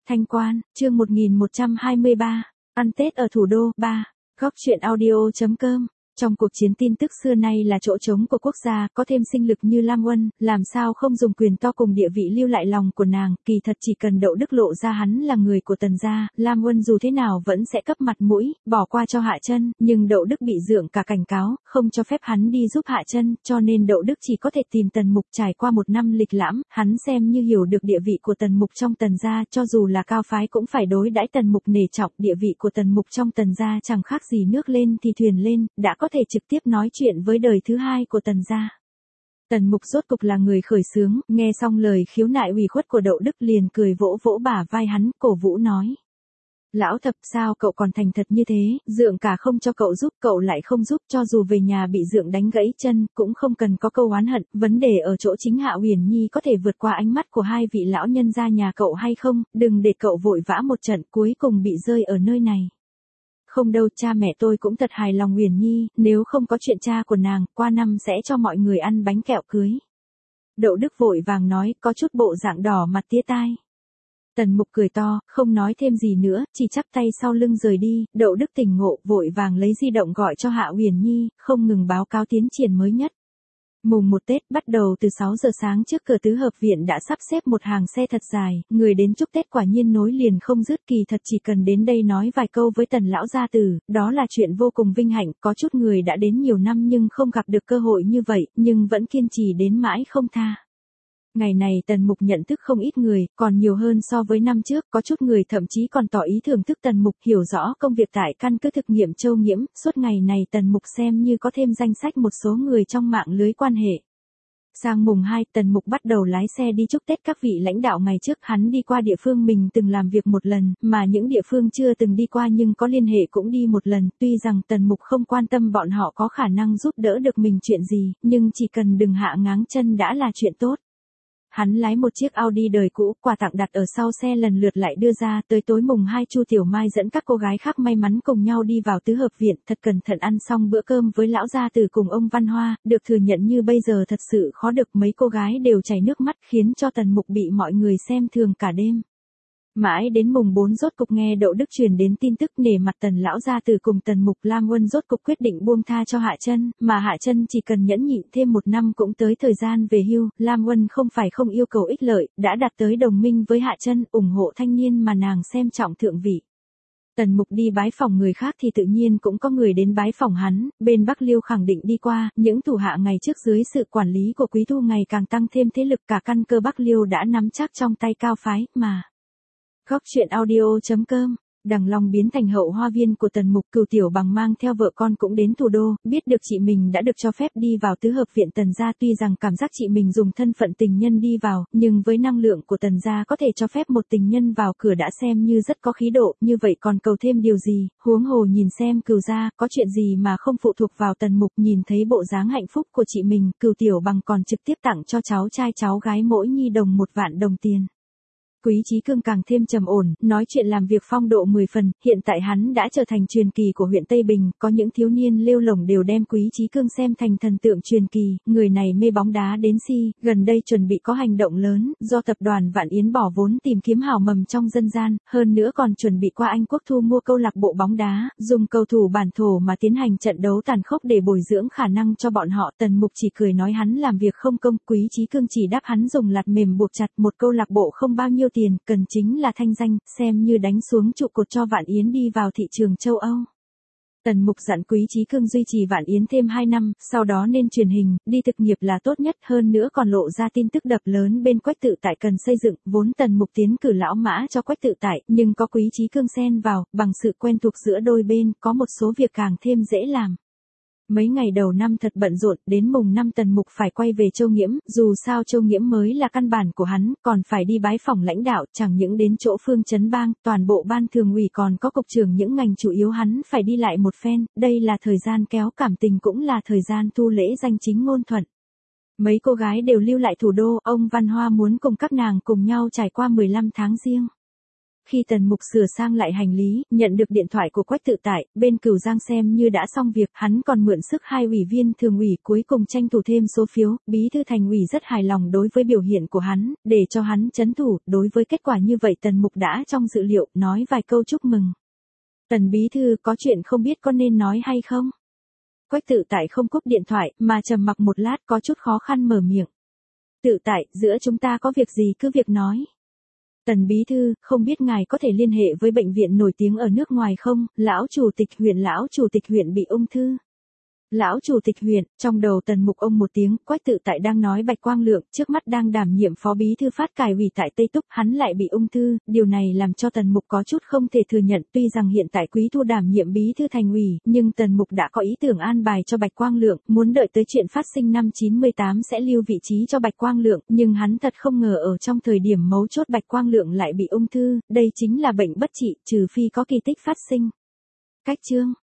Thanh Quan, chương 1123, ăn Tết ở thủ đô, 3, góc truyện audio.com. Trong cuộc chiến tin tức xưa nay là chỗ trống của quốc gia, có thêm sinh lực như Lam Uân, làm sao không dùng quyền to cùng địa vị lưu lại lòng của nàng, kỳ thật chỉ cần Đậu Đức lộ ra hắn là người của Tần gia, Lam Uân dù thế nào vẫn sẽ cấp mặt mũi, bỏ qua cho Hạ Chân, nhưng Đậu Đức bị Dượng cả cảnh cáo, không cho phép hắn đi giúp Hạ Chân, cho nên Đậu Đức chỉ có thể tìm Tần Mục. Trải qua một năm lịch lãm, hắn xem như hiểu được địa vị của Tần Mục trong Tần gia, cho dù là cao phái cũng phải đối đãi Tần Mục nể trọng, địa vị của Tần Mục trong Tần gia chẳng khác gì nước lên thì thuyền lên, đã có thể trực tiếp nói chuyện với đời thứ hai của Tần gia. Tần Mục rốt cục là người khởi xướng, nghe xong lời khiếu nại ủy khuất của Đậu Đức liền cười vỗ vỗ bả vai hắn, cổ vũ nói: Lão Thập, sao cậu còn thành thật như thế, Dượng cả không cho cậu giúp, cậu lại không giúp, cho dù về nhà bị Dượng đánh gãy chân, cũng không cần có câu oán hận, vấn đề ở chỗ chính Hạ Uyển Nhi có thể vượt qua ánh mắt của hai vị lão nhân gia nhà cậu hay không, đừng để cậu vội vã một trận cuối cùng bị rơi ở nơi này. Không đâu, cha mẹ tôi cũng thật hài lòng Uyển Nhi, nếu không có chuyện cha của nàng, qua năm sẽ cho mọi người ăn bánh kẹo cưới. Đậu Đức vội vàng nói, có chút bộ dạng đỏ mặt tía tai. Tần Mục cười to, không nói thêm gì nữa, chỉ chắp tay sau lưng rời đi. Đậu Đức tỉnh ngộ, vội vàng lấy di động gọi cho Hạ Uyển Nhi, không ngừng báo cáo tiến triển mới nhất. Mùng 1 Tết, bắt đầu từ 6 giờ sáng trước cửa tứ hợp viện đã sắp xếp một hàng xe thật dài, người đến chúc Tết quả nhiên nối liền không dứt. Kỳ thật chỉ cần đến đây nói vài câu với Tần lão gia tử, đó là chuyện vô cùng vinh hạnh, có chút người đã đến nhiều năm nhưng không gặp được cơ hội như vậy, nhưng vẫn kiên trì đến mãi không tha. Ngày này Tần Mục nhận thức không ít người, còn nhiều hơn so với năm trước, có chút người thậm chí còn tỏ ý thưởng thức Tần Mục, hiểu rõ công việc tại căn cứ thực nghiệm Châu Nghiễm, suốt ngày này Tần Mục xem như có thêm danh sách một số người trong mạng lưới quan hệ. Sang mùng 2, Tần Mục bắt đầu lái xe đi chúc Tết các vị lãnh đạo. Ngày trước hắn đi qua địa phương mình từng làm việc một lần, mà những địa phương chưa từng đi qua nhưng có liên hệ cũng đi một lần, tuy rằng Tần Mục không quan tâm bọn họ có khả năng giúp đỡ được mình chuyện gì, nhưng chỉ cần đừng hạ ngáng chân đã là chuyện tốt. Hắn lái một chiếc Audi đời cũ, quà tặng đặt ở sau xe lần lượt lại đưa ra. Tới tối mùng 2, Chu Tiểu Mai dẫn các cô gái khác may mắn cùng nhau đi vào tứ hợp viện, thật cẩn thận ăn xong bữa cơm với lão gia tử cùng ông Văn Hoa, được thừa nhận như bây giờ thật sự khó được, mấy cô gái đều chảy nước mắt khiến cho Tần Mục bị mọi người xem thường cả đêm. Mãi đến mùng 4 rốt cục nghe Đậu Đức truyền đến tin tức, nể mặt Tần lão gia tử cùng Tần Mục, Lam Uân rốt cục quyết định buông tha cho Hạ Chân, mà Hạ Chân chỉ cần nhẫn nhịn thêm một năm cũng tới thời gian về hưu. Lam Uân không phải không yêu cầu ích lợi, đã đạt tới đồng minh với Hạ Chân, ủng hộ thanh niên mà nàng xem trọng thượng vị. Tần Mục đi bái phỏng người khác thì tự nhiên cũng có người đến bái phỏng hắn, bên Bắc Liêu khẳng định đi qua, những thủ hạ ngày trước dưới sự quản lý của Quý Thu ngày càng tăng thêm thế lực, cả căn cơ Bắc Liêu đã nắm chắc trong tay cao phái, mà. Góc truyện audio.com. Đằng Long biến thành hậu hoa viên của Tần Mục. Cửu Tiểu Bằng mang theo vợ con cũng đến thủ đô, biết được chị mình đã được cho phép đi vào tứ hợp viện Tần gia, tuy rằng cảm giác chị mình dùng thân phận tình nhân đi vào, nhưng với năng lượng của Tần gia có thể cho phép một tình nhân vào cửa đã xem như rất có khí độ, như vậy còn cầu thêm điều gì, huống hồ nhìn xem Cửu gia, có chuyện gì mà không phụ thuộc vào Tần Mục. Nhìn thấy bộ dáng hạnh phúc của chị mình, Cửu Tiểu Bằng còn trực tiếp tặng cho cháu trai cháu gái mỗi nhi đồng 1 vạn đồng tiền. Quý Chí Cương càng thêm trầm ổn, nói chuyện làm việc phong độ 10 phần, hiện tại hắn đã trở thành truyền kỳ của huyện Tây Bình, có những thiếu niên lêu lổng đều đem Quý Chí Cương xem thành thần tượng truyền kỳ, người này mê bóng đá đến si, gần đây chuẩn bị có hành động lớn, do tập đoàn Vạn Yến bỏ vốn tìm kiếm hào mầm trong dân gian, hơn nữa còn chuẩn bị qua Anh Quốc thu mua câu lạc bộ bóng đá, dùng cầu thủ bản thổ mà tiến hành trận đấu tàn khốc để bồi dưỡng khả năng cho bọn họ. Tần Mục chỉ cười nói hắn làm việc không công, Quý Chí Cương chỉ đáp hắn dùng lạt mềm buộc chặt, một câu lạc bộ không bao nhiêu tiền, cần chính là thanh danh, xem như đánh xuống trụ cột cho Vạn Yến đi vào thị trường châu Âu. Tần Mục dặn Quý Chí Cương duy trì Vạn Yến thêm 2 năm, sau đó nên truyền hình, đi thực nghiệp là tốt nhất, hơn nữa còn lộ ra tin tức đập lớn bên Quách Tự Tại cần xây dựng, vốn Tần Mục tiến cử lão mã cho Quách Tự Tại, nhưng có Quý Chí Cương xen vào, bằng sự quen thuộc giữa đôi bên, có một số việc càng thêm dễ làm. Mấy ngày đầu năm thật bận rộn, đến mùng 5 Tần Mục phải quay về Châu Nghiễm, dù sao Châu Nghiễm mới là căn bản của hắn, còn phải đi bái phỏng lãnh đạo, chẳng những đến chỗ Phương Chấn Bang, toàn bộ ban thường ủy còn có cục trưởng những ngành chủ yếu hắn phải đi lại một phen, đây là thời gian kéo cảm tình cũng là thời gian thu lễ danh chính ngôn thuận. Mấy cô gái đều lưu lại thủ đô, ông Văn Hoa muốn cùng các nàng cùng nhau trải qua 15 tháng riêng. khi Tần Mục sửa sang lại hành lý, nhận được điện thoại của Quách Tự Tại, bên Cửu Giang xem như đã xong việc, hắn còn mượn sức hai ủy viên thường ủy cuối cùng tranh thủ thêm số phiếu, bí thư thành ủy rất hài lòng đối với biểu hiện của hắn, để cho hắn trấn thủ, đối với kết quả như vậy Tần Mục đã trong dự liệu, nói vài câu chúc mừng. Tần bí thư có chuyện không biết có nên nói hay không? Quách Tự Tại không cúp điện thoại, mà trầm mặc một lát có chút khó khăn mở miệng. Tự Tại, giữa chúng ta có việc gì cứ việc nói. Tần bí thư, không biết ngài có thể liên hệ với bệnh viện nổi tiếng ở nước ngoài không? Lão chủ tịch huyện bị ung thư. Lão chủ tịch huyện, trong đầu Tần Mục ông một tiếng, Quách Tự Tại đang nói Bạch Quang Lượng, trước mắt đang đảm nhiệm phó bí thư phát cải ủy tại Tây Túc, hắn lại bị ung thư, điều này làm cho Tần Mục có chút không thể thừa nhận, tuy rằng hiện tại Quý Thu đảm nhiệm bí thư thành ủy, nhưng Tần Mục đã có ý tưởng an bài cho Bạch Quang Lượng, muốn đợi tới chuyện phát sinh năm 98 sẽ lưu vị trí cho Bạch Quang Lượng, nhưng hắn thật không ngờ ở trong thời điểm mấu chốt Bạch Quang Lượng lại bị ung thư, đây chính là bệnh bất trị, trừ phi có kỳ tích phát sinh. Cách chương